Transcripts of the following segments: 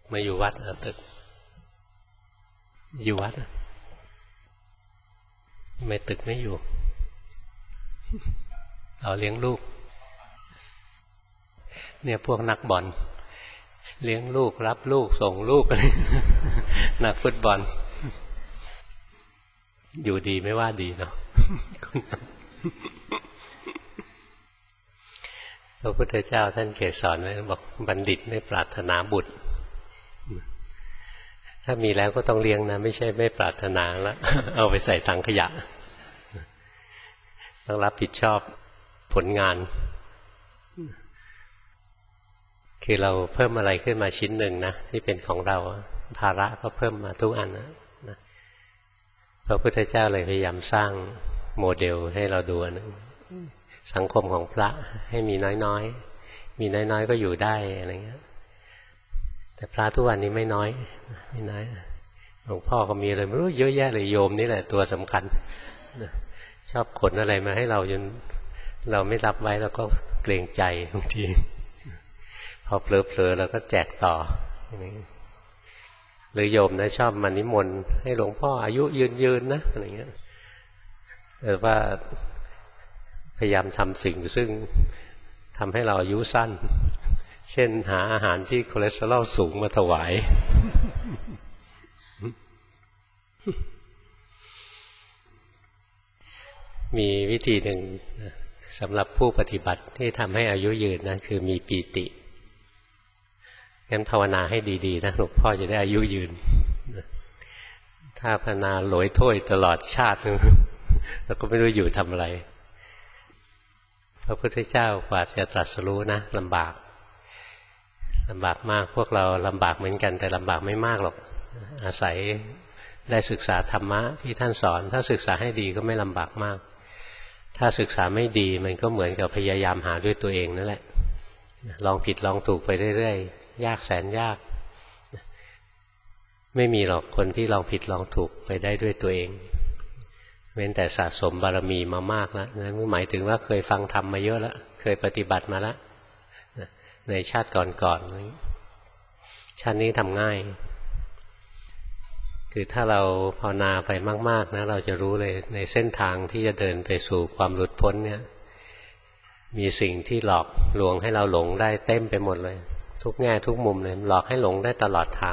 มาอยู่วัดตึกอยู่วัดไม่ตึกไม่อยู่เราเลี้ยงลูกเนี่ยพวกนักบอลเลี้ยงลูกรับลูกส่งลูกอะไรนักฟุตบอลอยู่ดีไม่ว่าดีเนาะพระพุทธเจ้าท่านเกศสอนไว้บอกบัณฑิตไม่ปรารถนาบุตรถ้ามีแล้วก็ต้องเลี้ยงนะไม่ใช่ไม่ปรารถนาแล้วเอาไปใส่ถังขยะต้องรับผิดชอบผลงานคือเราเพิ่มอะไรขึ้นมาชิ้นหนึ่งนะที่เป็นของเราภาระก็เพิ่มมาทุกอันนะพระพุทธเจ้าเลยพยายามสร้างโมเดลให้เราดูนะสังคมของพระให้มีน้อยๆมีน้อยๆก็อยู่ได้อะไรเงี้ยแต่พระทุกวันนี้ไม่น้อยไม่น้อยหลวงพ่อก็มีอะไรไม่รู้เยอะแยะเลยโยมนี่แหละตัวสำคัญชอบขนอะไรมาให้เราจนเราไม่รับไว้แล้วก็เกรงใจบางทีพอเผลอๆเราก็แจกต่อหรือโยมนะชอบมานิมนต์ให้หลวงพ่ออายุยืนนะอะไรเงี้ยแต่ว่าพยายามทำสิ่งซึ่งทำให้เราอายุสั้นเช่นหาอาหารที่คอเลสเตอรอลสูงมาถวายมีวิธีหนึ่งสำหรับผู้ปฏิบัติที่ทำให้อายุยืนนะคือมีปีติงั้นภาวนาให้ดีๆนะหลวงพ่อจะได้อายุยืนถ้าภาวนาโหลอยถ้วยตลอดชาติแล้วก็ไม่รู้อยู่ทำอะไรพระพุทธเจ้ากว่าจะตรัสรู้นะลำบากมากพวกเราลำบากเหมือนกันแต่ลำบากไม่มากหรอกอาศัยได้ศึกษาธรรมะที่ท่านสอนถ้าศึกษาให้ดีก็ไม่ลำบากมากถ้าศึกษาไม่ดีมันก็เหมือนกับพยายามหาด้วยตัวเองนั่นแหละลองผิดลองถูกไปเรื่อยๆยากแสนยากไม่มีหรอกคนที่ลองผิดลองถูกไปได้ด้วยตัวเองเว้นแต่สะสมบารมีมามากแล้วนั่นหมายถึงว่าเคยฟังธรรมมาเยอะแล้วเคยปฏิบัติมาแล้วในชาติก่อนๆชาตินี้ทำง่ายคือถ้าเราภาวนาไปมากๆนะเราจะรู้เลยในเส้นทางที่จะเดินไปสู่ความหลุดพ้นเนี่ยมีสิ่งที่หลอกลวงให้เราหลงได้เต็มไปหมดเลยทุกแง่ทุกมุมเลยหลอกให้หลงได้ตลอดทาง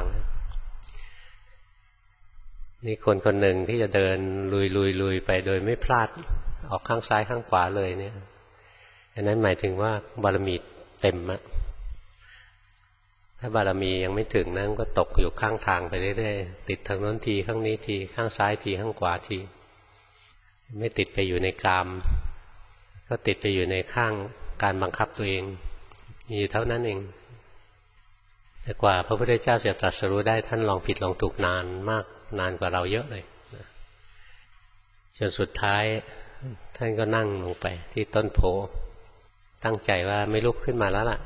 นี่คนคนหนึ่งที่จะเดินลุยไปโดยไม่พลาดออกข้างซ้ายข้างขวาเลยเนี่ยอันนั้นหมายถึงว่าบารมีเต็มอะถ้าบารมียังไม่ถึงนั่นก็ตกอยู่ข้างทางไปเรื่อยๆติดทางโน้นทีข้างนี้ทีข้างซ้ายทีข้างขวาทีไม่ติดไปอยู่ในกามก็ติดไปอยู่ในข้างการบังคับตัวเองมีเท่านั้นเองแต่กว่าพระพุทธเจ้าจะตรัสรู้ได้ท่านลองผิดลองถูกนานมากนานกว่าเราเยอะเลยจนสุดท้ายท่านก็นั่งลงไปที่ต้นโพตั้งใจว่าไม่ลุกขึ้นมาแล้วล่ะ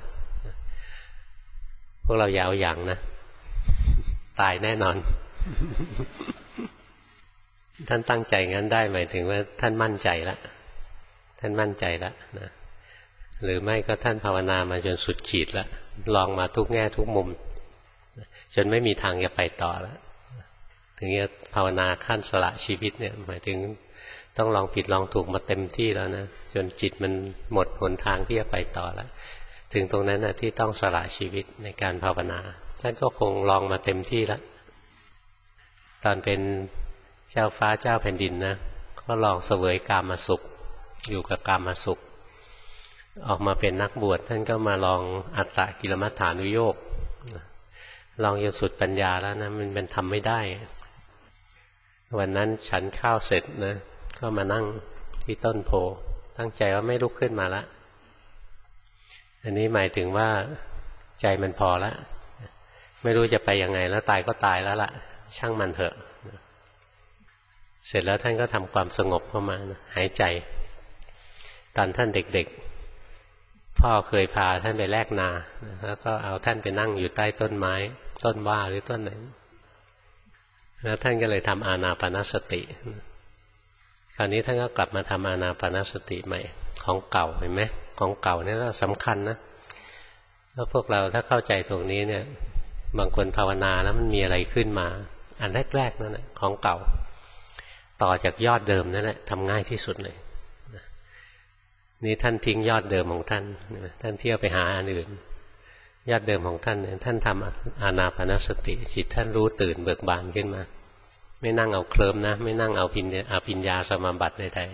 พวกเราอย่าเอาอย่างนะตายแน่นอนท่านตั้งใจงั้นได้หมายถึงว่าท่านมั่นใจแล้วท่านมั่นใจแล้วนะหรือไม่ก็ท่านภาวนามาจนสุดขีดแล้วลองมาทุกแง่ทุกมุมจนไม่มีทางจะไปต่อแล้วถึงจะภาวนาขั้นสละชีวิตเนี่ยหมายถึงต้องลองผิดลองถูกมาเต็มที่แล้วนะจนจิตมันหมดหนทางที่จะไปต่อแล้วถึงตรงนั้นนะที่ต้องสละชีวิตในการภาวนาท่านก็คงลองมาเต็มที่แล้วตอนเป็นเจ้าฟ้าเจ้าแผ่นดินนะก็ลองเสวยกามสุขอยู่กับกามสุขออกมาเป็นนักบวชท่านก็มาลองอัตตกิลมัฏฐานุโยคลองจนสุดปัญญาแล้วนะมันทำไม่ได้วันนั้นฉันข้าวเสร็จนะก็มานั่งที่ต้นโพตั้งใจว่าไม่ลุกขึ้นมาละอันนี้หมายถึงว่าใจมันพอแล้วไม่รู้จะไปยังไงแล้วตายก็ตายแล้วล่ะช่างมันเถอะเสร็จแล้วท่านก็ทำความสงบเข้ามานะหายใจตอนท่านเด็กๆพ่อเคยพาท่านไปแลกนาแล้วก็เอาท่านไปนั่งอยู่ใต้ต้นไม้ต้นว่าหรือต้นไหนแล้วท่านก็เลยทำอานาปานสติคราวนี้ท่านก็กลับมาทำอานาปานสติใหม่ของเก่าเห็นไหมของเก่านี่ก็สำคัญนะแล้วพวกเราถ้าเข้าใจตรงนี้เนี่ยบางคนภาวนาแล้วมันมีอะไรขึ้นมาอันแรกๆนั่นแหละของเก่าต่อจากยอดเดิมนั่นแหละทำง่ายที่สุดเลยนี่ท่านทิ้งยอดเดิมของท่านท่านเที่ยวไปหาอันอื่นยอดเดิมของท่านท่านทำอานาปานสติจิตท่านรู้ตื่นเบิกบานขึ้นมาไม่นั่งเอาเคลิ้มนะไม่นั่งเอาปิญญาสมาบัติใด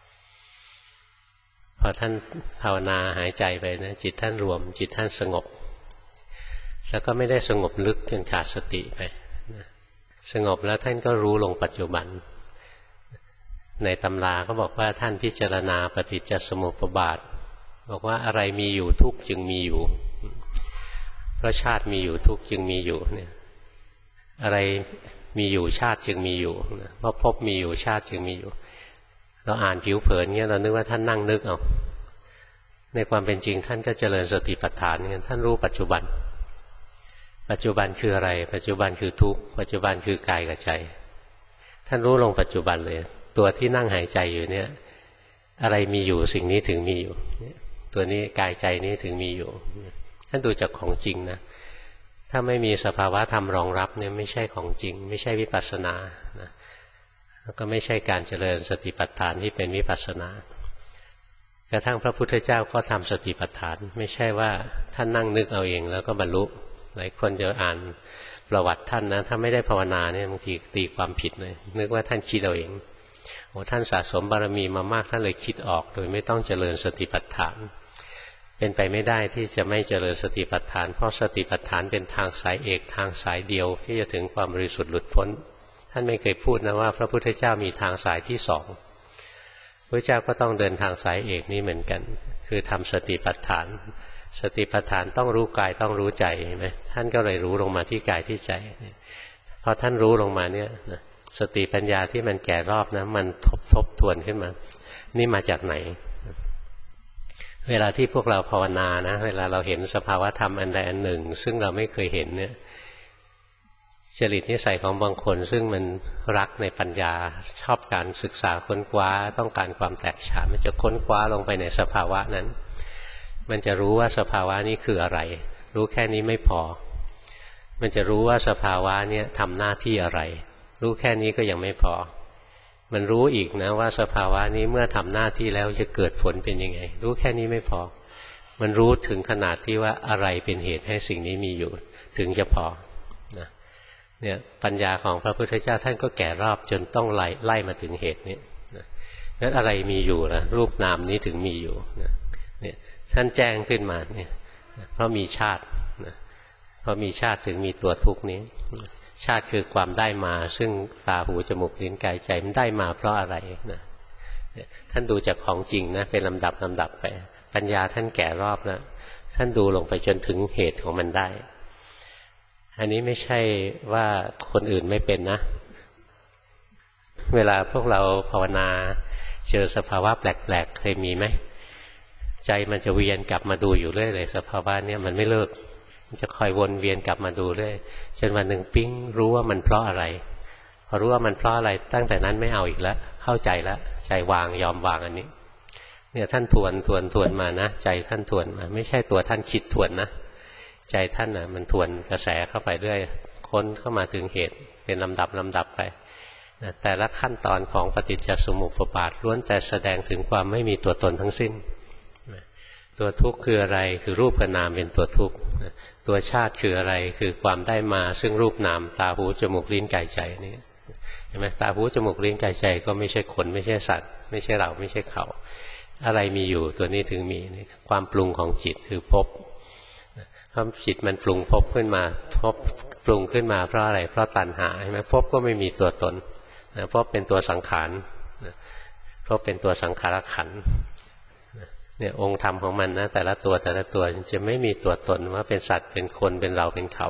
ๆพอท่านภาวนาหายใจไปนะจิตท่านรวมจิตท่านสงบแล้วก็ไม่ได้สงบลึกจนขาดสติไปสงบแล้วท่านก็รู้ลงปัจจุบันในตำราก็บอกว่าท่านพิจารณาปฏิจจสมุปบาทบอกว่าอะไรมีอยู่ทุกข์จึงมีอยู่เพราะชาติมีอยู่ทุกข์จึงมีอยู่เนี่ยอะไรมีอยู่ชาติจึงมีอยู่เพราะภพมีอยู่ชาติจึงมีอยู่เราอ่านผิวเผินเงี้ยเรานึกว่าท่านนั่งนึกเอาในความเป็นจริงท่านก็เจริญสติปัฏฐานเนี่ยท่านรู้ปัจจุบันปัจจุบันคืออะไรปัจจุบันคือทุกข์ปัจจุบันคือกายกับใจท่านรู้ลงปัจจุบันเลยตัวที่นั่งหายใจอยู่เนี่ยอะไรมีอยู่สิ่งนี้ถึงมีอยู่ตัวนี้กายใจนี้ถึงมีอยู่ท่านดูจากของจริงนะถ้าไม่มีสภาวะธรรมรองรับเนี่ยไม่ใช่ของจริงไม่ใช่วิปัสสนานะแล้วก็ไม่ใช่การเจริญสติปัฏฐานที่เป็นวิปัสสนากระทั่งพระพุทธเจ้าก็ทำสติปัฏฐานไม่ใช่ว่าท่านนั่งนึกเอาเองแล้วก็บรรลุหลายคนจะอ่านประวัติท่านนะถ้าไม่ได้ภาวนาเนี่ยบางทีตีความผิดเลยนึกว่าท่านคิดเอาเองโอ้ท่านสะสมบารมีมามากท่านเลยคิดออกโดยไม่ต้องเจริญสติปัฏฐานเป็นไปไม่ได้ที่จะไม่เจริญสติปัฏฐานเพราะสติปัฏฐานเป็นทางสายเอกทางสายเดียวที่จะถึงความบริสุทธิ์หลุดพ้นท่านไม่เคยพูดนะว่าพระพุทธเจ้ามีทางสายที่สองพระเจ้าก็ต้องเดินทางสายเอกนี้เหมือนกันคือทำสติปัฏฐานสติปัฏฐานต้องรู้กายต้องรู้ใจเห็นไหมท่านก็เลยรู้ลงมาที่กายที่ใจพอท่านรู้ลงมาเนี่ยสติปัญญาที่มันแก่รอบนะมันทบทวนขึ้นมานี่มาจากไหนเวลาที่พวกเราภาวนานะเวลาเราเห็นสภาวะธรรมอันใดอันหนึ่งซึ่งเราไม่เคยเห็นเนี่ยจริตนิสัยของบางคนซึ่งมันรักในปัญญาชอบการศึกษาค้นคว้าต้องการความแตกฉานมันจะค้นคว้าลงไปในสภาวะนั้นมันจะรู้ว่าสภาวะนี้คืออะไรรู้แค่นี้ไม่พอมันจะรู้ว่าสภาวะนี้ทำหน้าที่อะไรรู้แค่นี้ก็ยังไม่พอมันรู้อีกนะว่าสภาวะนี้เมื่อทำหน้าที่แล้วจะเกิดผลเป็นยังไงรู้แค่นี้ไม่พอมันรู้ถึงขนาดที่ว่าอะไรเป็นเหตุให้สิ่งนี้มีอยู่ถึงจะพอนะเนี่ยปัญญาของพระพุทธเจ้าท่านก็แก่รอบจนต้องไล่มาถึงเหตุนี้นะงั้นอะไรมีอยู่นะรูปนามนี้ถึงมีอยู่นะเนี่ยท่านแจ้งขึ้นมาเนี่ยเพราะมีชาตินะเพราะมีชาติถึงมีตัวทุกข์นี้ชาติคือความได้มาซึ่งตาหูจมูกลิ้นกายใจมันได้มาเพราะอะไรนะท่านดูจากของจริงนะเป็นลำดับไปปัญญาท่านแก่รอบแล้วท่านดูลงไปจนถึงเหตุของมันได้อันนี้ไม่ใช่ว่าคนอื่นไม่เป็นนะเวลาพวกเราภาวนาเจอสภาวะแปลกๆเคยมีไหมใจมันจะเวียนกลับมาดูอยู่เรื่อยเลยสภาวะเนี่ยมันไม่เลิกมันจะคอยวนเวียนกลับมาดูเรื่อยจนวันหนึ่งปิ๊งรู้ว่ามันเพราะอะไรพอรู้ว่ามันเพราะอะไรตั้งแต่นั้นไม่เอาอีกแล้วเข้าใจแล้วใจวางยอมวางอันนี้เนี่ยท่านทวนมานะใจท่านทวนมาไม่ใช่ตัวท่านคิดทวนนะใจท่านน่ะมันทวนกระแสเข้าไปเรื่อยค้นเข้ามาถึงเหตุเป็นลำดับไปนะแต่ละขั้นตอนของปฏิจจสมุปบาทล้วนแต่แสดงถึงความไม่มีตัวตนทั้งสิ้นตัวทุกข์คืออะไรคือรูปกับนามเป็นตัวทุกข์ตัวชาติคืออะไรคือความได้มาซึ่งรูปนามตาหูจมูกลิ้นกายใจนี่เห็นไหมตาหูจมูกลิ้นกายใจก็ไม่ใช่คนไม่ใช่สัตว์ไม่ใช่เราไม่ใช่เขาอะไรมีอยู่ตัวนี้ถึงมีความปรุงของจิตคือภพเพราะจิตมันปรุงภพขึ้นมาภพปรุงขึ้นมาเพราะอะไรเพราะตัณหาใช่ไหมภพก็ไม่มีตัวตนภพเป็นตัวสังขารภพเป็นตัวสังขารขันธ์เนี่ยองค์ธรรมของมันนะแต่ละตัวจะไม่มีตัวตนว่าเป็นสัตว์เป็นคนเป็นเราเป็นเขา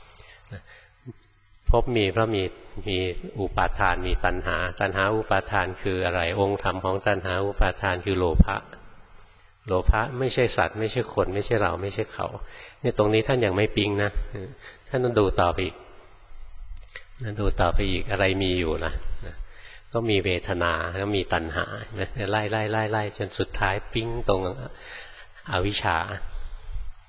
ภพมีเพราะมีอุปาทานมีตัณหาอุปาทานคืออะไรองค์ธรรมของตัณหาอุปาทานคือโลภะไม่ใช่สัตว์ไม่ใช่คนไม่ใช่เราไม่ใช่เขาเนี่ยตรงนี้ท่านยังไม่ปิ๊งนะท่านต้องดูต่อไปอีกอะไรมีอยู่นะก็มีเวทนาแล้วมีตัณหาไล่จนสุดท้ายปิ๊งตรงอวิชชา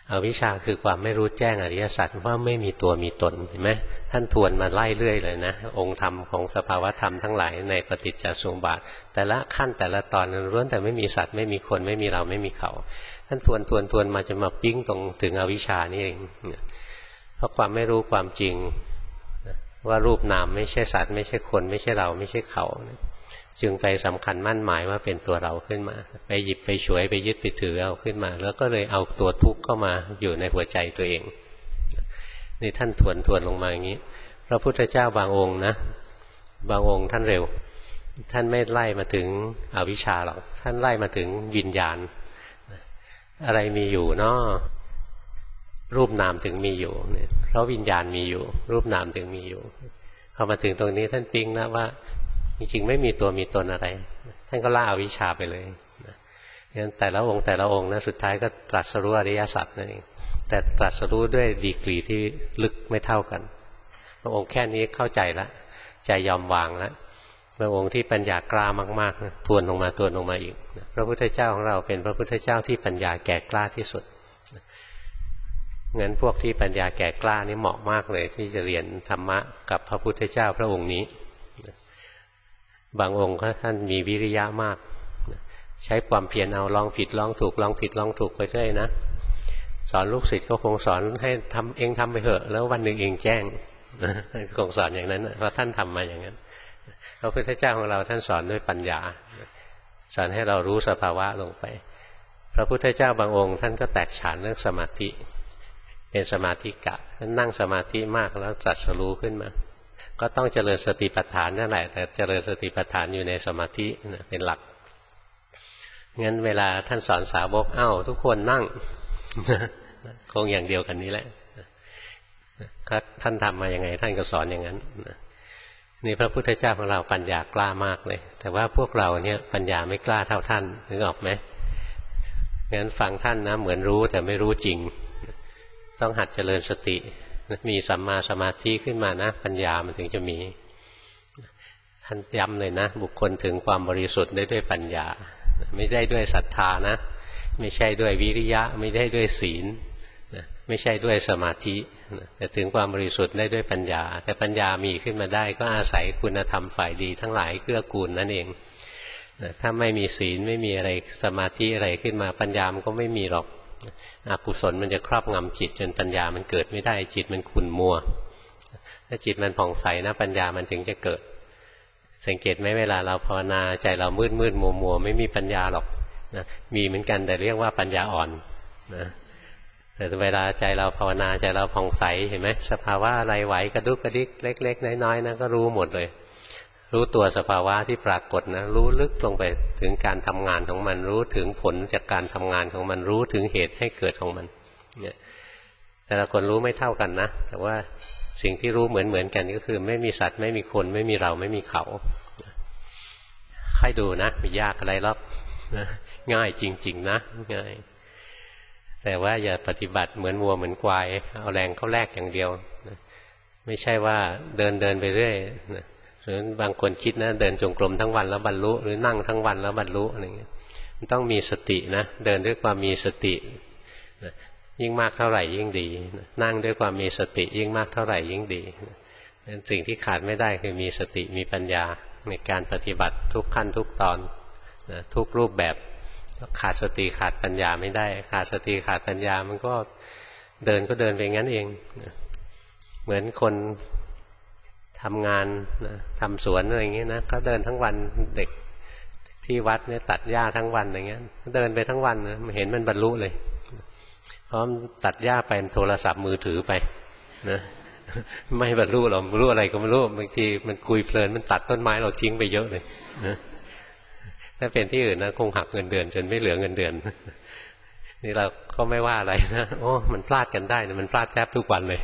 อวิชชาคือความไม่รู้แจ้งอริยสัจว่าไม่มีตัวมีตนเห็นไหมท่านทวนมาไล่เรื่อยเลยนะองค์ธรรมของสภาวธรรมทั้งหลายในปฏิจจสมุปบาทแต่ละขั้นแต่ละตอนล้วนแต่ไม่มีสัตว์ไม่มีคนไม่มีเราไม่มีเขาท่านทวนมาจะมาปิ้งตรงถึงอวิชชานี่เองเพราะความไม่รู้ความจริงว่ารูปนามไม่ใช่สัตว์ไม่ใช่คนไม่ใช่เราไม่ใช่เขาจึงไปสำคัญมั่นหมายว่าเป็นตัวเราขึ้นมาไปหยิบไปฉวยไปยึดไปถือเอาขึ้นมาแล้วก็เลยเอาตัวทุกข์เข้ามาอยู่ในหัวใจตัวเองนี่ท่านทวนลงมาอย่างนี้พระพุทธเจ้าบางองค์นะบางองค์ท่านเร็วท่านไม่ไล่มาถึงอวิชชาหรอกท่านไล่มาถึงวิญญาณอะไรมีอยู่เนาะรูปนามถึงมีอยู่เพราะวิญญาณมีอยู่รูปนามถึงมีอยู่พอมาถึงตรงนี้ท่านปิ๊งนะว่าจริงๆไม่มีตัวมีตนอะไรท่านก็ละอวิชชาไปเลยงั้นแต่ละองค์นะสุดท้ายก็ตรัสรู้อริยสัจนั่นเองแต่ตรัสรู้ด้วยดีกรีที่ลึกไม่เท่ากันบางองค์แค่นี้เข้าใจแล้วใจยอมวางแล้วบางองค์ที่ปัญญากล้ามากๆทวนลงมาอีกพระพุทธเจ้าของเราเป็นพระพุทธเจ้าที่ปัญญาแก่กล้าที่สุดงั้นพวกที่ปัญญาแก่กล้านี่เหมาะมากเลยที่จะเรียนธรรมะกับพระพุทธเจ้าพระองค์นี้บางองค์ก็ท่านมีวิริยะมากใช้ความเพียรเอาลองผิดลองถูกลองผิดลองถูกไปเรื่อยนะสอนลูกศิษย์ก็คงสอนให้ทำไปเถอะแล้ววันหนึ่งเองแจ้งคงสอนอย่างนั้นเพราะท่านทำมาอย่างนั้นพระพุทธเจ้าของเราท่านสอนด้วยปัญญาสอนให้เรารู้สภาวะลงไปพระพุทธเจ้าบางองค์ท่านก็แตกฉานเรื่องสมาธิเป็นสมาธิกะท่านนั่งสมาธิมากแล้วตรัสรู้ขึ้นมาก็ต้องเจริญสติปัฏฐานนั่นแหละแต่เจริญสติปัฏฐานอยู่ในสมาธิเป็นหลักงั้นเวลาท่านสอนสาวกทุกคนนั่งคงอย่างเดียวกันนี้แหละท่านทำมาอย่างไงท่านก็สอนอย่างนั้นนี่พระพุทธเจ้าของเราปัญญากล้ามากเลยแต่ว่าพวกเราเนี่ยปัญญาไม่กล้าเท่าท่านนึกออกไหมงั้นฟังท่านนะเหมือนรู้แต่ไม่รู้จริงต้องหัดเจริญสติมีสัมมาสมาธิขึ้นมานะปัญญามันถึงจะมีท่านย้ำเลยนะบุคคลถึงความบริสุทธิ์ได้ด้วยปัญญาไม่ได้ด้วยศรัทธานะไม่ใช่ด้วยวิริยะไม่ได้ด้วยศีลไม่ใช่ด้วยสมาธิแต่ถึงความบริสุทธิ์ได้ด้วยปัญญาแต่ปัญญามีขึ้นมาได้ก็อาศัยคุณธรรมฝ่ายดีทั้งหลายเกื้อกูลนั่นเองถ้าไม่มีศีลไม่มีอะไรสมาธิอะไรขึ้นมาปัญญามันก็ไม่มีหรอกอกุศลมันจะครอบงำจิตจนปัญญามันเกิดไม่ได้จิตมันขุ่นมัวถ้าจิตมันผ่องใสนะปัญญามันถึงจะเกิดสังเกตไหมเวลาเราภาวนาใจเรามืดมัวไม่มีปัญญาหรอกนะมีเหมือนกันแต่เรียกว่าปัญญาอ่อนนะแต่เวลาใจเราภาวนาใจเราผ่องใสเห็นไหมสภาวะอะไรไหวกระดุกกระดิกเล็กๆน้อยๆนะก็รู้หมดเลยรู้ตัวสภาวะที่ปรากฏนะรู้ลึกลงไปถึงการทำงานของมันรู้ถึงผลจากการทำงานของมันรู้ถึงเหตุให้เกิดของมันเนี่ยแต่ละคนรู้ไม่เท่ากันนะแต่ว่าสิ่งที่รู้เหมือนกันก็คือไม่มีสัตว์ไม่มีคนไม่มีเราไม่มีเขาค่อยดูนะไม่ยากอะไรหรอกง่ายจริงๆนะง่ายแต่ว่าอย่าปฏิบัติเหมือนวัวเหมือนควายเอาแรงเข้าแลกอย่างเดียวไม่ใช่ว่าเดินไปเรื่อยหรือบางคนคิดนะเดินจงกรมทั้งวันแล้วบรรลุหรือนั่งทั้งวันแล้วบรรลุอะไรเงี้ยมันต้องมีสตินะเดินด้วยความมีสติยิ่งมากเท่าไหร่ยิ่งดีนั่งด้วยความมีสติยิ่งมากเท่าไหร่ยิ่งดีสิ่งที่ขาดไม่ได้คือมีสติมีปัญญาในการปฏิบัติทุกขั้นทุกตอนทุกรูปแบบขาดสติขาดปัญญาไม่ได้ขาดสติขาดปัญญามันก็เดินไปงั้นเองเหมือนคนทำงานทำสวนอะไรอย่างเงี้ยนะเขาเดินทั้งวันเด็กที่วัดเนี่ยตัดหญ้าทั้งวันอย่างเงี้ยเดินไปทั้งวันนะเห็นมันบรรลุเลยเพราะตัดหญ้าไปโทรศัพท์มือถือไปนะไม่บรรลุหรอกรู้อะไรก็ไม่รู้บางทีมันคุยเพลินมันตัดต้นไม้เราทิ้งไปเยอะเลยนะถ้าเป็นที่อื่นนะคงหักเงินเดือนจนไม่เหลือเงินเดือนนี่เราก็ไม่ว่าอะไรนะโอ้มันพลาดกันได้นะมันพลาดแทบทุกวันเลย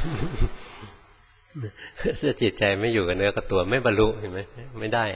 ถ้าจิตใจไม่อยู่กับเนื้อกับตัวไม่บรรลุเห็นไหมไม่ได้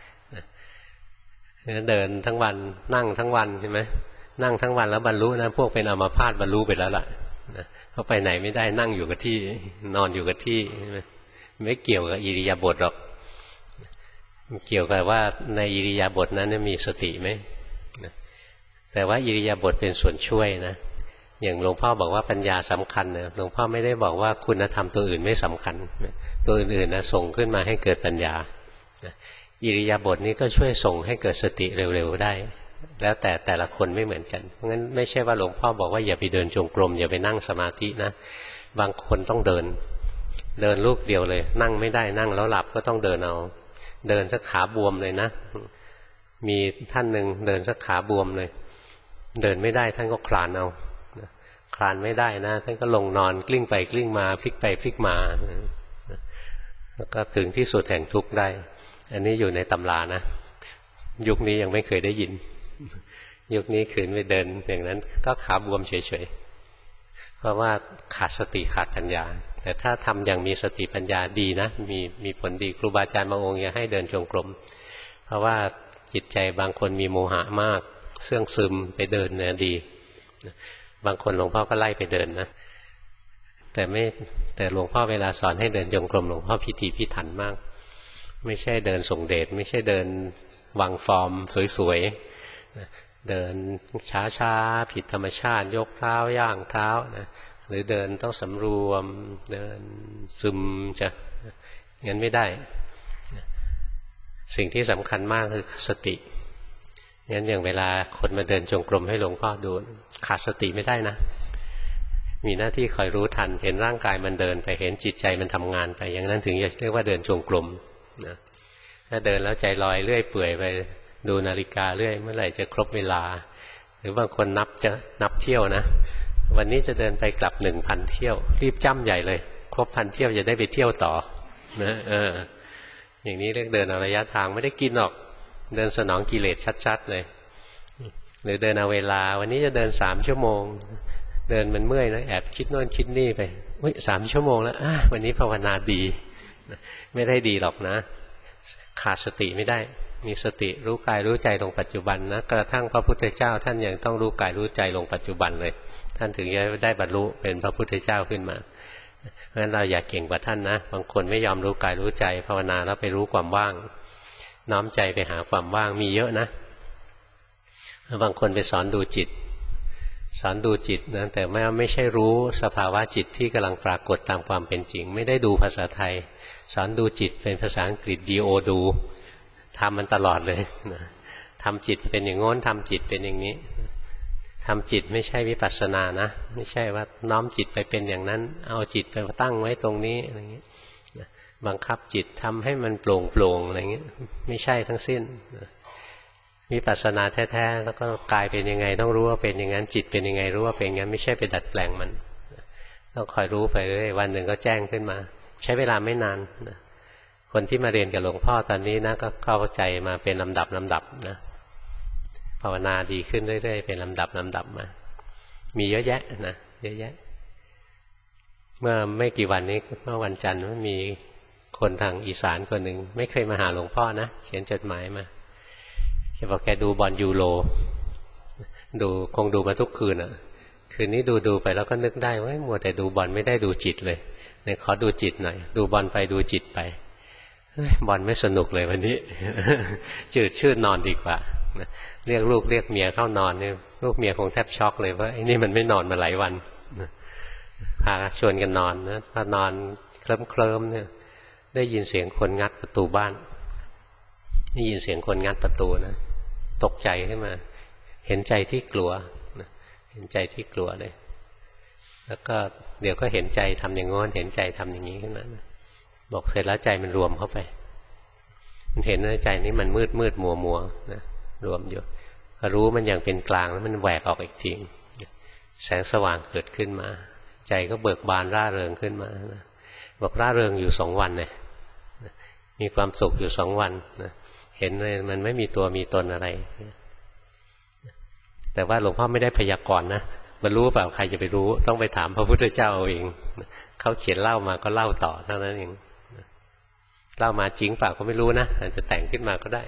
เดินทั้งวันนั่งทั้งวันเห็นไหมนั่งทั้งวันแล้วบรรลุนะพวกเป็นอัมพาตบรรลุไปแล้วล่ะเขาไปไหนไม่ได้นั่งอยู่กับที่นอนอยู่กับที่ไม่เกี่ยวกับอิริยาบถหรอกเกี่ยวกับว่าในอิริยาบถนั้นมีสติไหมแต่ว่าอิริยาบถเป็นส่วนช่วยนะอย่างหลวงพ่อบอกว่าปัญญาสำคัญเนี่ยหลวงพ่อไม่ได้บอกว่าคุณธรรมตัวอื่นไม่สำคัญตัวอื่นๆนะส่งขึ้นมาให้เกิดปัญญาอิริยาบถนี้ก็ช่วยส่งให้เกิดสติเร็วๆได้แล้วแต่ละคนไม่เหมือนกันเพราะงั้นไม่ใช่ว่าหลวงพ่อบอกว่าอย่าไปเดินจงกรมอย่าไปนั่งสมาธินะบางคนต้องเดินลูกเดียวเลยนั่งไม่ได้นั่งแล้วหลับก็ต้องเดินเอาเดินสักขาบวมเลยนะมีท่านหนึ่งเดินสักขาบวมเลยเดินไม่ได้ท่านก็คลานเอาคลานไม่ได้นะท่านก็ลงนอนกลิ้งไปกลิ้งมาพลิกไปพลิกมาแล้วก็ถึงที่สุดแห่งทุกข์ได้อันนี้อยู่ในตำรานะยุคนี้ยังไม่เคยได้ยินยุคนี้ขืนไปเดินอย่างนั้นก็ขาบวมเฉยๆเพราะว่าขาดสติขาดปัญญาแต่ถ้าทำอย่างมีสติปัญญาดีนะมีผลดีครูบาอาจารย์บางองค์ยังให้เดินจงกรมเพราะว่าจิตใจบางคนมีโมหะมากเสื่องซึมไปเดินเนี่ยดีบางคนหลวงพ่อก็ไล่ไปเดินนะแต่หลวงพ่อเวลาสอนให้เดินจงกรมหลวงพ่อพิถีพิถันมากไม่ใช่เดินส่งเดชไม่ใช่เดินวางฟอร์มสวยๆเดินช้าๆผิดธรรมชาติยกเท้าย่างเท้านะหรือเดินต้องสำรวมเดินซึมจะงั้นไม่ได้สิ่งที่สำคัญมากคือสติงั้นอย่างเวลาคนมาเดินจงกรมให้หลวงพ่อดูขาดสติไม่ได้นะมีหน้าที่คอยรู้ทันเห็นร่างกายมันเดินไปเห็นจิตใจมันทำงานไปอย่างนั้นถึงจะเรียกว่าเดินจงกรมนะถ้าเดินแล้วใจลอยเรื่อยเปื่อยไปดูนาฬิกาเรื่อยเมื่อไหร่จะครบเวลาหรือบางคนนับเที่ยวนะวันนี้จะเดินไปกลับ 1,000 เที่ยวรีบจ้ำใหญ่เลยครบ 1,000 เที่ยวจะได้ไปเที่ยวต่อนะอย่างนี้เรียกเดินเอาระยะทางไม่ได้กินหรอกเดินสนองกิเลสชัดๆเลยหรือเดินเอาเวลาวันนี้จะเดิน3 ชั่วโมงเดินมันเมื่อยนะแอบคิดโน่นคิดนี่ไป3 ชั่วโมงแล้ววันนี้ภาวนาดีไม่ได้ดีหรอกนะขาดสติไม่ได้มีสติรู้กายรู้ใจลงปัจจุบันนะกระทั่งพระพุทธเจ้าท่านยังต้องรู้กายรู้ใจลงปัจจุบันเลยท่านถึงจะได้บรรลุเป็นพระพุทธเจ้าขึ้นมาเพราะฉะนั้นเราอย่าเก่งกว่าท่านนะบางคนไม่ยอมรู้กายรู้ใจภาวนาแล้วไปรู้ความว่างน้อมใจไปหาความว่างมีเยอะนะบางคนไปสอนดูจิตนะแต่ไม่ใช่รู้สภาวะจิตที่กำลังปรากฏตามความเป็นจริงไม่ได้ดูภาษาไทยสอนดูจิตเป็นภาษาอังกฤษ do ดูทำมันตลอดเลยนะทำจิตเป็นอย่างโน้นทำจิตเป็นอย่างนี้ทำจิตไม่ใช่วิปัสสนานะไม่ใช่ว่าน้อมจิตไปเป็นอย่างนั้นเอาจิตไปตั้งไว้ตรงนี้อะไรอย่างนี้บังคับจิตทำให้มันโปร่งอะไรอย่างนี้ไม่ใช่ทั้งสิ้นวิปัสสนาแท้ๆแล้วก็กายเป็นยังไงต้องรู้ว่าเป็นอย่างนั้นจิตเป็นยังไงรู้ว่าเป็นอย่างนั้นไม่ใช่ไปดัดแปลงมันต้องคอยรู้ไปเรื่อยวันหนึ่งก็แจ้งขึ้นมาใช้เวลาไม่นานคนที่มาเรียนกับหลวงพ่อตอนนี้นะก็เข้าใจมาเป็นลำดับนะภาวนาดีขึ้นเรื่อยๆเป็นลำดับมามีเยอะแยะนะเยอะแยะเมื่อไม่กี่วันนี้เมื่อวันจันทร์มีคนทางอีสานคนหนึ่งไม่เคยมาหาหลวงพ่อนะเขียนจดหมายมาแกบอกแกดูบอลยูโรคงดูมาทุกคืนอ่ะคืนนี้ดูไปแล้วก็นึกได้ว่ามัวแต่ดูบอลไม่ได้ดูจิตเลยเนี่ยขอดูจิตหน่อยดูบอลไปดูจิตไปบอลไม่สนุกเลยวันนี้ จืดชืดนอนดีกว่าเรียกลูกเรียกเมียเข้านอนเนี่ยลูกเมียคงแทบช็อกเลยว่าไอ้นี่มันไม่นอนมาหลายวันพาชวนกันนอนนะพอนอนเคลิ้มเนี่ยได้ยินเสียงคนงัดประตูบ้านได้ยินเสียงคนงัดประตูนะตกใจขึ้นมาเห็นใจที่กลัวเห็นใจที่กลัวเลยแล้วก็เดี๋ยวก็เห็นใจทำอย่างงอนเห็นใจทำอย่างนี้ขึ้นมาบอกเสร็จแล้วใจมันรวมเข้าไปมันเห็นว่าใจนี้มันมืดมัวนะรวมอยู่รู้มันอย่างเป็นกลางแล้วมันแหวกออกอีกทีแสงสว่างเกิดขึ้นมาใจก็เบิกบานร่าเริงขึ้นมานะบอกร่าเริงอยู่2 วันเนี่ยมีความสุขอยู่2 วันนะเห็นเลยมันไม่มีตัวมีตนอะไรแต่ว่าหลวงพ่อไม่ได้พยากรณ์นะมันรู้เปล่าใครจะไปรู้ต้องไปถามพระพุทธเจ้าเองเขาเขียนเล่ามาก็เล่าต่อเท่านั้นเองเล่ามาจริงเปล่าก็ไม่รู้นะอาจจะแต่งขึ้นมาก็ได้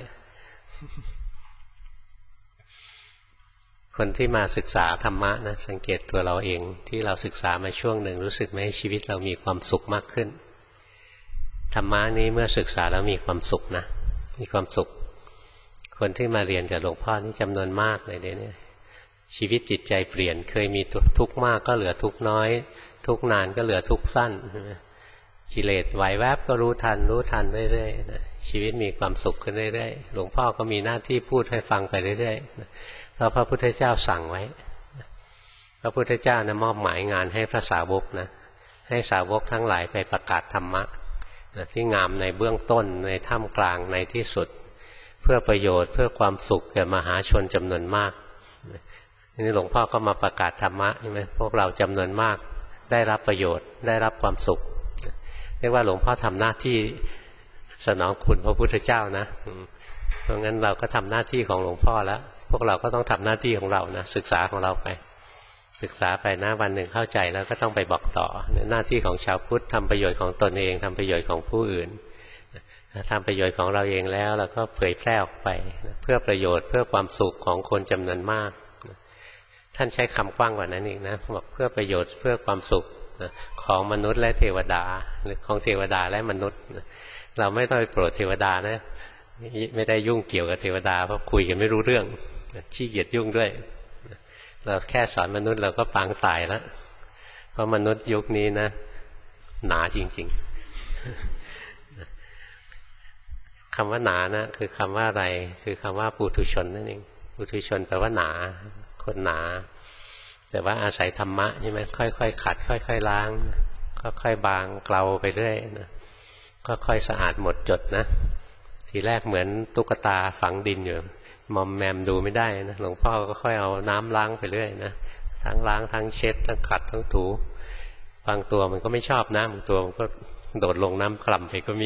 คนที่มาศึกษาธรรมะนะสังเกตตัวเราเองที่เราศึกษามาช่วงหนึ่งรู้สึกไหมชีวิตเรามีความสุขมากขึ้นธรรมะนี้เมื่อศึกษาแล้วมีความสุขนะมีความสุขคนที่มาเรียนกับหลวงพ่อนี่จำนวนมากเลยเนี่ยชีวิตจิตใจเปลี่ยนเคยมีทุกข์มากก็เหลือทุกข์น้อยทุกข์นานก็เหลือทุกข์สั้นกิเลสไหวแวบก็รู้ทันเรื่อยๆชีวิตมีความสุขขึ้นเรื่อยๆหลวงพ่อก็มีหน้าที่พูดให้ฟังไปเรื่อยๆเพราะพระพุทธเจ้าสั่งไว้พระพุทธเจ้านะมอบหมายงานให้พระสาวกนะให้สาวกทั้งหลายไปประกาศธรรมะที่งามในเบื้องต้นในท่ามกลางในที่สุดเพื่อประโยชน์เพื่อความสุขแก่มหาชนจำนวนมากนี่หลวงพ่อก็มาประกาศธรรมะใช่ไหมพวกเราจำนวนมากได้รับประโยชน์ได้รับความสุขเรียกว่าหลวงพ่อทำหน้าที่สนองคุณพระพุทธเจ้านะเพราะงั้นเราก็ทำหน้าที่ของหลวงพ่อแล้วพวกเราก็ต้องทำหน้าที่ของเรานะศึกษาของเราไปศึกษาไปนะวันหนึ่งเข้าใจแล้วก็ต้องไปบอกต่อหน้าที่ของชาวพุทธทำประโยชน์ของตนเองทำประโยชน์ของผู้อื่นทำประโยชน์ของเราเองแล้วเราก็เผยแพร่ออกไปเพื่อประโยชน์เพื่อความสุขของคนจำนวนมากท่านใช้คำกว้างกว่านั้นอีกนะบอกเพื่อประโยชน์เพื่อความสุขของมนุษย์และเทวดาหรือของเทวดาและมนุษย์เราไม่ต้องไปโปรดเทวดานะไม่ได้ยุ่งเกี่ยวกับเทวดาเพราะคุยกันไม่รู้เรื่องขี้เกียจยุ่งด้วยเราแค่สอนมนุษย์เราก็ปางตายแล้วเพราะมนุษย์ยุคนี้นะหนาจริงๆคำว่าหนานะคือคำว่าอะไรคือคำว่าปุถุชนนั่นเองปุถุชนแปลว่าหนาคนหนาแต่ว่าอาศัยธรรมะใช่ไหมค่อยๆขัดค่อยๆล้างค่อยๆบางเกลาไปเรื่อยนะค่อยๆสะอาดหมดจดนะทีแรกเหมือนตุ๊กตาฝังดินอยู่มอมแมมดูไม่ได้นะหลวงพ่อก็ค่อยเอาน้ำล้างไปเรื่อยนะทั้งล้างทั้งเช็ดทั้งขัดทั้งถูบางตัวมันก็ไม่ชอบนะบางตัวมันก็โดดลงน้ำกล่ำไปก็มี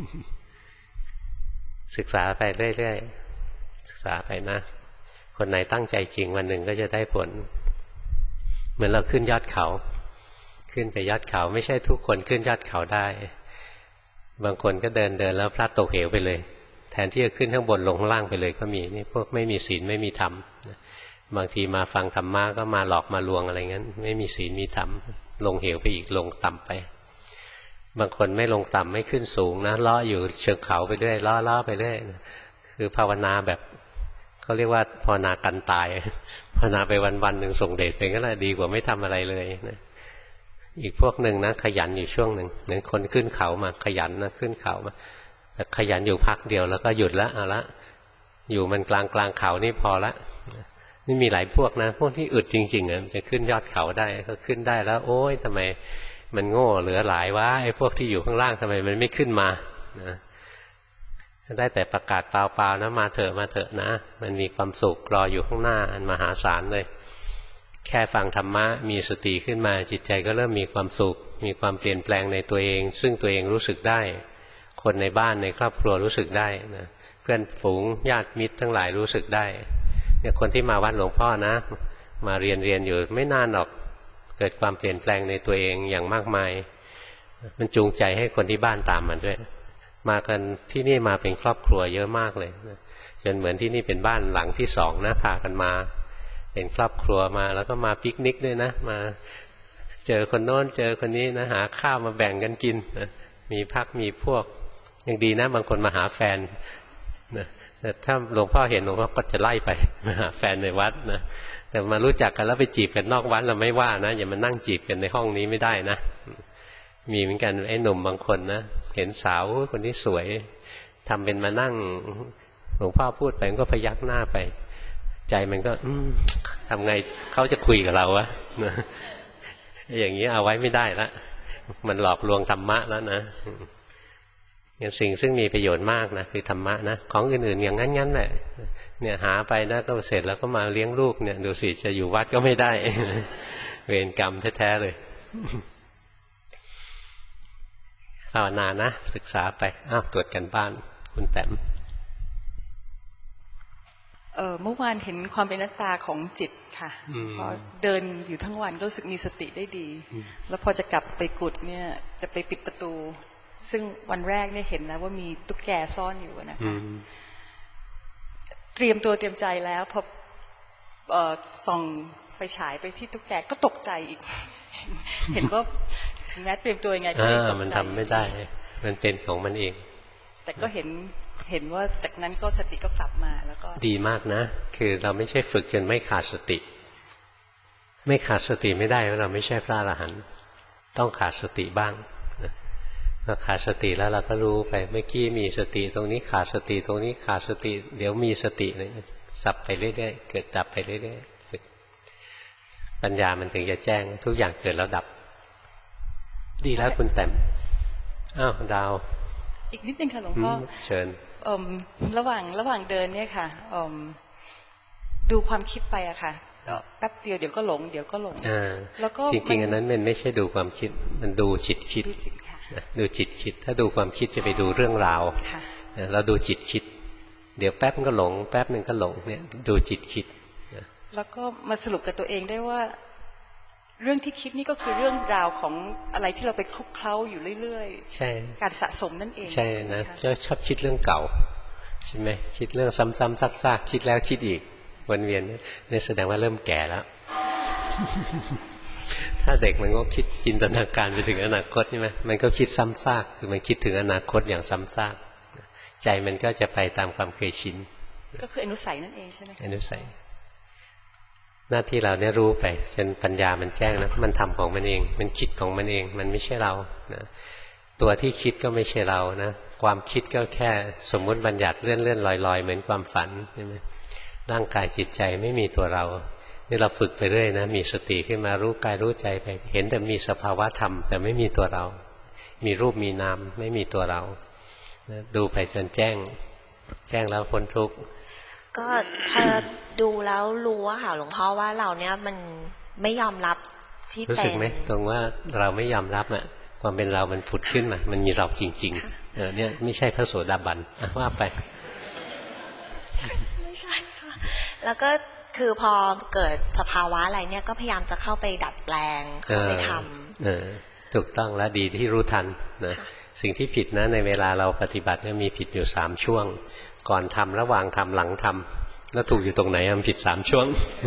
ศึกษาไปเรื่อยๆศึกษาไปนะคนไหนตั้งใจจริงวันหนึ่งก็จะได้ผลเหมือนเราขึ้นยอดเขาขึ้นไปยอดเขาไม่ใช่ทุกคนขึ้นยอดเขาได้บางคนก็เดินแล้วพลัดตกเหวไปเลยแทนที่จะขึ้นข้างบนลงข้างล่างไปเลยก็มีนี่พวกไม่มีศีลไม่มีธรรมบางทีมาฟังธรรมะก็มาหลอกมาลวงอะไรงั้นไม่มีศีลมีธรรมลงเหวไปอีกลงต่ำไปบางคนไม่ลงต่ำไม่ขึ้นสูงนะล้ออยู่เชิงเขาไปเรื่อยล้อไปเรื่อยคือภาวนาแบบเขาเรียกว่าภาวนากันตายภาวนาไปวันๆหนึ่งส่งเดชไปก็ได้ดีกว่าไม่ทำอะไรเลยนะอีกพวกหนึ่งนะขยันอยู่ช่วงหนึ่งเหมือนคนขึ้นเขามาขยันนะขึ้นเขามาขยันอยู่พักเดียวแล้วก็หยุดละเอาละอยู่มันกลางเขานี่พอละนี่มีหลายพวกนะพวกที่อึดจริงๆจะขึ้นยอดเขาได้ก็ขึ้นได้แล้วโอ๊ยทำไมมันโง่เหลือหลายวะไอ้พวกที่อยู่ข้างล่างทำไมมันไม่ขึ้นมานะได้แต่ประกาศเปล่าๆนะมาเถอะนะมันมีความสุขรออยู่ข้างหน้าอันมหาศาลเลยแค่ฟังธรรมะมีสติขึ้นมาจิตใจก็เริ่มมีความสุขมีความเปลี่ยนแปลงในตัวเองซึ่งตัวเองรู้สึกได้คนในบ้านในครอบครัวรู้สึกได้นะเพื่อนฝูงญาติมิตรทั้งหลายรู้สึกได้เนี่ยคนที่มาวัดหลวงพ่อนะมาเรียนอยู่ไม่นานหรอกเกิดความเปลี่ยนแปลงในตัวเองอย่างมากมายมันจูงใจให้คนที่บ้านตามมาด้วยมากันที่นี่มาเป็นครอบครัวเยอะมากเลยจนเหมือนที่นี่เป็นบ้านหลังที่สองนะพากันมาเป็นครอบครัวมาแล้วก็มาปิกนิกด้วยนะมาเจอคนโน้นเจอคนนี้นะหาข้าวมาแบ่งกันกินนะมีพักมีพวกยังดีนะบางคนมาหาแฟนนะแต่ถ้าหลวงพ่อเห็นหลวงพ่อก็จะไล่ไปมาหาแฟนในวัดนะแต่มารู้จักกันแล้วไปจีบกันนอกวัดเราไม่ว่านะอย่ามานั่งจีบกันในห้องนี้ไม่ได้นะมีเหมือนกันไอ้หนุ่มบางคนนะเห็นสาวคนที่สวยทำเป็นมานั่งหลวงพ่อพูดไปมันก็พยักหน้าไปใจมันก็ทำไงเขาจะคุยกับเราวะอย่างนี้เอาไว้ไม่ได้ละมันหลอกลวงธรรมะแล้วนะสิ่งซึ่งมีประโยชน์มากนะคือธรรมะนะของอื่นๆอย่างงั้นแหละเนี่ยหาไปนะก็เสร็จแล้วก็มาเลี้ยงลูกเนี่ยดูสิจะอยู่วัดก็ไม่ได้ เวรกรรมแท้ๆเลยภาวนานะศึกษาไปตรวจกันบ้านคุณแต้มเมื่อวานเห็นความเป็นอนัตตาของจิตค่ะพอเดินอยู่ทั้งวันก็รู้สึกมีสติได้ดีแล้วพอจะกลับไปกุฏเนี่ยจะไปปิดประตูซึ่งวันแรกเนี่ยเห็นแล้วว่ามีตุ๊กแกซ่อนอยู่นะคะเตรียมตัวเตรียมใจแล้วพอส่องไฟฉายไปที่ตุ๊กแกก็ตกใจอีก เห็นว่าถึงแม้เตรียมตัวยังไงก็ตกใจมันทำไม่ได้มันเป็นของมันเองแต่ก็เห็นว่าจากนั้นก็สติก็กลับมาแล้วก็ดีมากนะคือเราไม่ใช่ฝึกจนไม่ขาดสติไม่ขาดสติไม่ได้เราไม่ใช่พระอรหันต์ต้องขาดสติบ้างเราขาดสติแล้วเราก็รู้ไปเมื่อกี้มีสติตรงนี้ขาดสติตรงนี้ขาดสติเดี๋ยวมีสติเลยสับไปเรื่อยๆเกิดดับไปเรื่อยๆฝึกปัญญามันถึงจะแจ้งทุกอย่างเกิดแล้วดับดีแล้วคุณแต้มอ้าวดาวอีกนิดนึงค่ะหลวงพ่อเชิญระหว่างเดินเนี่ยค่ะดูความคิดไปอะค่ะแป๊บเดียวเดี๋ยวก็หลงแล้วก็จริงๆอันนั้นมันไม่ใช่ดูความคิดมันดูจิตคิดดูจิตคิดถ้าดูความคิดจะไปดูเรื่องราวเราดูจิตคิดเดี๋ยวแป๊บก็หลงแป๊บหนึ่งก็หลงเนี่ยดูจิตคิดแล้วก็มาสรุปกับตัวเองได้ว่าเรื่องที่คิดนี่ก็คือเรื่องราวของอะไรที่เราไปคลุกเคล้าอยู่เรื่อยๆใช่การสะสมนั่นเองใช่นะชอบคิดเรื่องเก่าใช่ไหมคิดเรื่องซ้ำๆซากๆคิดแล้วคิดอีกวนเวียนนี่แสดงว่าเริ่มแก่แล้วถ้าเด็กมันก็คิดจินตนาการไปถึงอนาคตใช่ไหมมันก็คิดซ้ำซากคือมันคิดถึงอนาคตอย่างซ้ำซากใจมันก็จะไปตามความเคยชินก็คืออนุสัยนั่นเองใช่ไหมอนุสัยหน้าที่เราเนี่ยรู้ไปจนปัญญามันแจ้งนะมันทำของมันเองมันคิดของมันเองมันไม่ใช่เรานะตัวที่คิดก็ไม่ใช่เรานะความคิดก็แค่สมมุติบัญญัติเลื่อนลอยเหมือนความฝันใช่ไหมร่างกายจิตใจไม่มีตัวเรานี่เราฝึกไปเรื่อยนะมีสติขึ้นมารู้กายรู้ใจไปเห็นแต่มีสภาวะธรรมแต่ไม่มีตัวเรามีรูปมีนามไม่มีตัวเราดูไปจนแจ้งแล้วพ้นทุกข์ก็พอดูแล้วรู้อะค่ะหลวงพ่อว่าเราเนี่ยมันไม่ยอมรับที่เป็นรู้สึกไหมตรงว่าเราไม่ยอมรับอะความเป็นเรามันผุดขึ้นมามันมีเราจริงๆเนี่ยไม่ใช่พระโสดาบันว่าไปไม่ใช่ค่ะแล้วก็คือพอเกิดสภาวะอะไรเนี่ยก็พยายามจะเข้าไปดัดแปลงเข้าไปทำถูกต้องแล้วดีที่รู้ทันนะสิ่งที่ผิดนะในเวลาเราปฏิบัติเนี่ยมีผิดอยู่3ช่วงก่อนทำระหว่างทำหลังทำแล้วถูกอยู่ตรงไหนมันผิด3ช่วง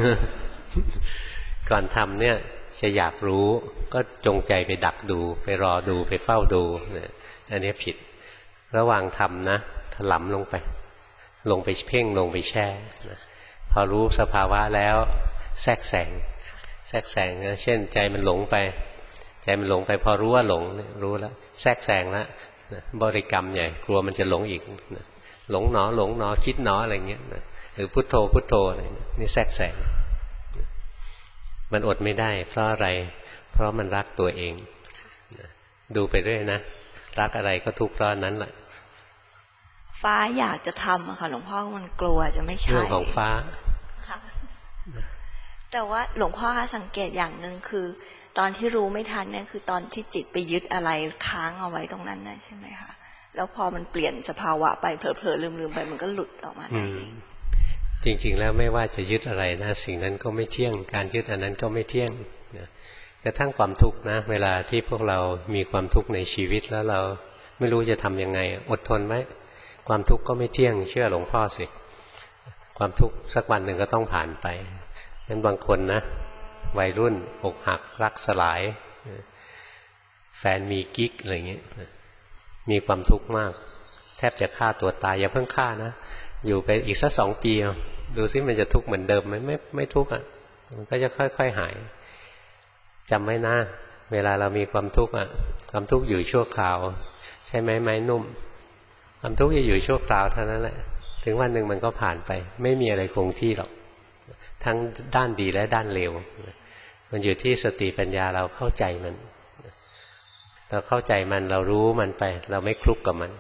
ก่อนทำเนี่ยจะอยากรู้ก็จงใจไปดักดูไปรอดูไปเฝ้าดูเนี่ยอันนี้ผิดระหว่างทำนะถลำลงไปเพ่งลงไปแช่นะพอรู้สภาวะแล้วแทรกแซงนะเช่นใจมันหลงไปพอรู้ว่าหลงรู้แล้วแทรกแซงแล้วบริกรรมใหญ่กลัวมันจะหลงอีกหลงหนอคิดหนออะไรเงี้ยหรือพุทโธอะไรนี่แทรกแซงมันอดไม่ได้เพราะอะไรเพราะมันรักตัวเองดูไปเรื่อยนะรักอะไรก็ทุกข์เพราะนั้นแหละฟ้าอยากจะทำอะค่ะหลวงพ่อมันกลัวจะไม่ใช่เรื่องของฟ้าค่ะแต่ว่าหลวงพ่อสังเกตอย่างหนึ่งคือตอนที่รู้ไม่ทันเนี่ยคือตอนที่จิตไปยึดอะไรค้างเอาไว้ตรงนั้นนะใช่ไหมคะแล้วพอมันเปลี่ยนสภาวะไปเผลอๆลืมไปมันก็หลุดออกมาได้เองจริงๆแล้วไม่ว่าจะยึดอะไรนะสิ่งนั้นก็ไม่เที่ยงการยึดอันนั้นก็ไม่เที่ยงนะกระทั่งความทุกข์นะเวลาที่พวกเรามีความทุกข์ในชีวิตแล้วเราไม่รู้จะทำยังไงอดทนไว้ความทุกข์ก็ไม่เที่ยงเชื่อหลวงพ่อสิความทุกข์สักวันหนึ่งก็ต้องผ่านไปงั้นบางคนนะวัยรุ่นอกหักรักสลายแฟนมีกิ๊กอะไรเงี้ยมีความทุกข์มากแทบจะฆ่าตัวตายอย่าเพิ่งฆ่านะอยู่ไปอีกสัก2 ปีดูซิมันจะทุกข์เหมือนเดิมไหมไม่ทุกข์อ่ะมันก็จะค่อยๆหายจำไว้นะเวลาเรามีความทุกข์ความทุกข์อยู่ชั่วคราวใช่ไหมไม้นุ่มความทุกข์จะอยู่ชั่วคราวเท่านั้นแหละถึงวันหนึ่งมันก็ผ่านไปไม่มีอะไรคงที่หรอกทั้งด้านดีและด้านเลวมันอยู่ที่สติปัญญาเราเข้าใจมันเราเข้าใจมันเรารู้มันไปเราไม่คลุกกับมัน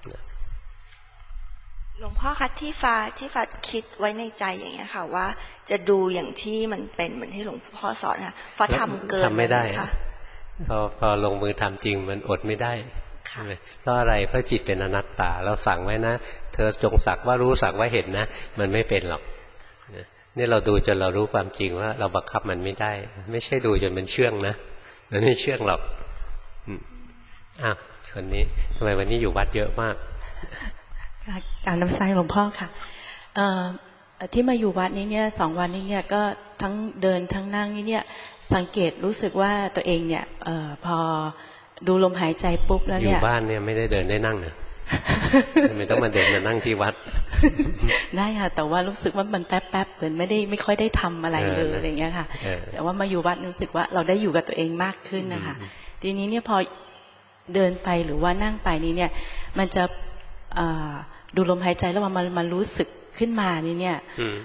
หลวงพ่อคะที่ฟ้าคิดไว้ในใจอย่างเงี้ยค่ะว่าจะดูอย่างที่มันเป็นเหมือนที่หลวงพ่อสอนค่ะฟ้าทำเกินทำไม่ได้พอลงมือทำจริงมันอดไม่ได้เพราะอะไรเพราะจิตเป็นอนัตตาเราสั่งไว้นะเธอจงสักว่ารู้สักว่าเห็นนะมันไม่เป็นหรอกนี่เราดูจนเรารู้ความจริงว่าเราบังคับมันไม่ได้ไม่ใช่ดูจนเป็นเชื่องนะมันไม่เชื่องหรอกคนนี้ทำไมวันนี้อยู่วัดเยอะมากการนำไส้หลวงพ่อค่ะที่มาอยู่วัดนี้เนี่ย2 วันนี้เนี่ยก็ทั้งเดินทั้งนั่งนี่เนี่ยสังเกตรู้สึกว่าตัวเองเนี่ยพอดูลมหายใจปุ๊บแล้วเนี่ยอยู่บ้านเนี่ยไม่ได้เดินได้นั่งนะไม่ต้องมาเดินมานั่งที่วัดได้ค่ะแต่ว่ารู้สึกว่ามันแป๊บๆเหมือนไม่ค่อยได้ทำอะไรเลยอะไรเงี้ยค่ะแต่ว่ามาอยู่วัดรู้สึกว่าเราได้อยู่กับตัวเองมากขึ้นนะคะทีนี้เนี่ยพอเดินไปหรือว่านั่งไปนี้เนี่ยมันจะดูลมหายใจแล้วมันรู้สึกขึ้นมานี่เนี่ย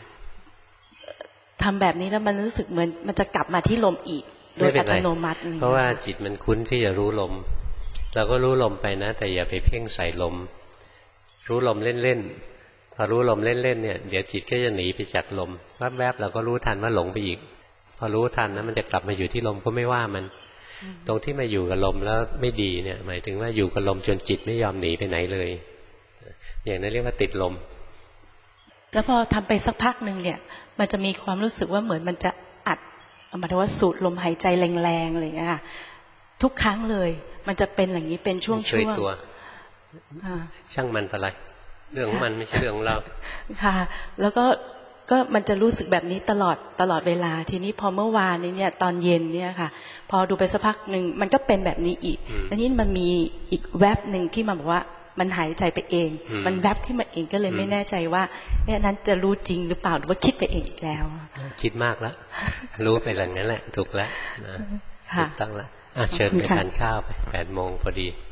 ทำแบบนี้แล้วมันรู้สึกเหมือนมันจะกลับมาที่ลมอีกโดยอัตโนมัติเพราะว่าจิตมันคุ้นที่จะรู้ลมเราก็รู้ลมไปนะแต่อย่าไปเพ่งใส่ลมรู้ลมเล่นๆพอรู้ลมเล่นๆเนี่ยเดี๋ยวจิตก็จะหนีไปจากลมแวบๆเราก็รู้ทันว่าหลงไปอีกพอรู้ทันนะมันจะกลับมาอยู่ที่ลมก็ไม่ว่ามันตรงที่มาอยู่กับลมแล้วไม่ดีเนี่ยหมายถึงว่าอยู่กับลมจนจิตไม่ยอมหนีไปไหนเลยอย่างนั้นเรียกว่าติดลมแล้วพอทำไปสักพักหนึ่งเนี่ยมันจะมีความรู้สึกว่าเหมือนมันจะอัดหมายถึงว่าสูดลมหายใจแรงๆอะไรอย่างเงี้ยค่ะทุกครั้งเลยมันจะเป็นอย่างนี้เป็นช่วงๆตัวช่างมันอะไรเรื่องของมันไม่ใช่เรื่องของเราค่ะแล้วก็มันจะรู้สึกแบบนี้ตลอดเวลาทีนี้พอเมื่อวานนี้เนี่ยตอนเย็นเนี่ยค่ะพอดูไปสักพักหนึ่งมันก็เป็นแบบนี้อีกแล้วนี้มันมีอีกแวบหนึ่งที่มันบอกว่ามันหายใจไปเองมันแวบที่มาเองก็เลยไม่แน่ใจว่าเนี่ยนั้นจะรู้จริงหรือเปล่าหรือว่าคิดไปเองอีกแล้วคิดมากแล้วรู้ไปแล้วงั้นแหละถูกแล้วถูกต้องแล้วเชิญไปทานข้าวไป8 โมงพอดี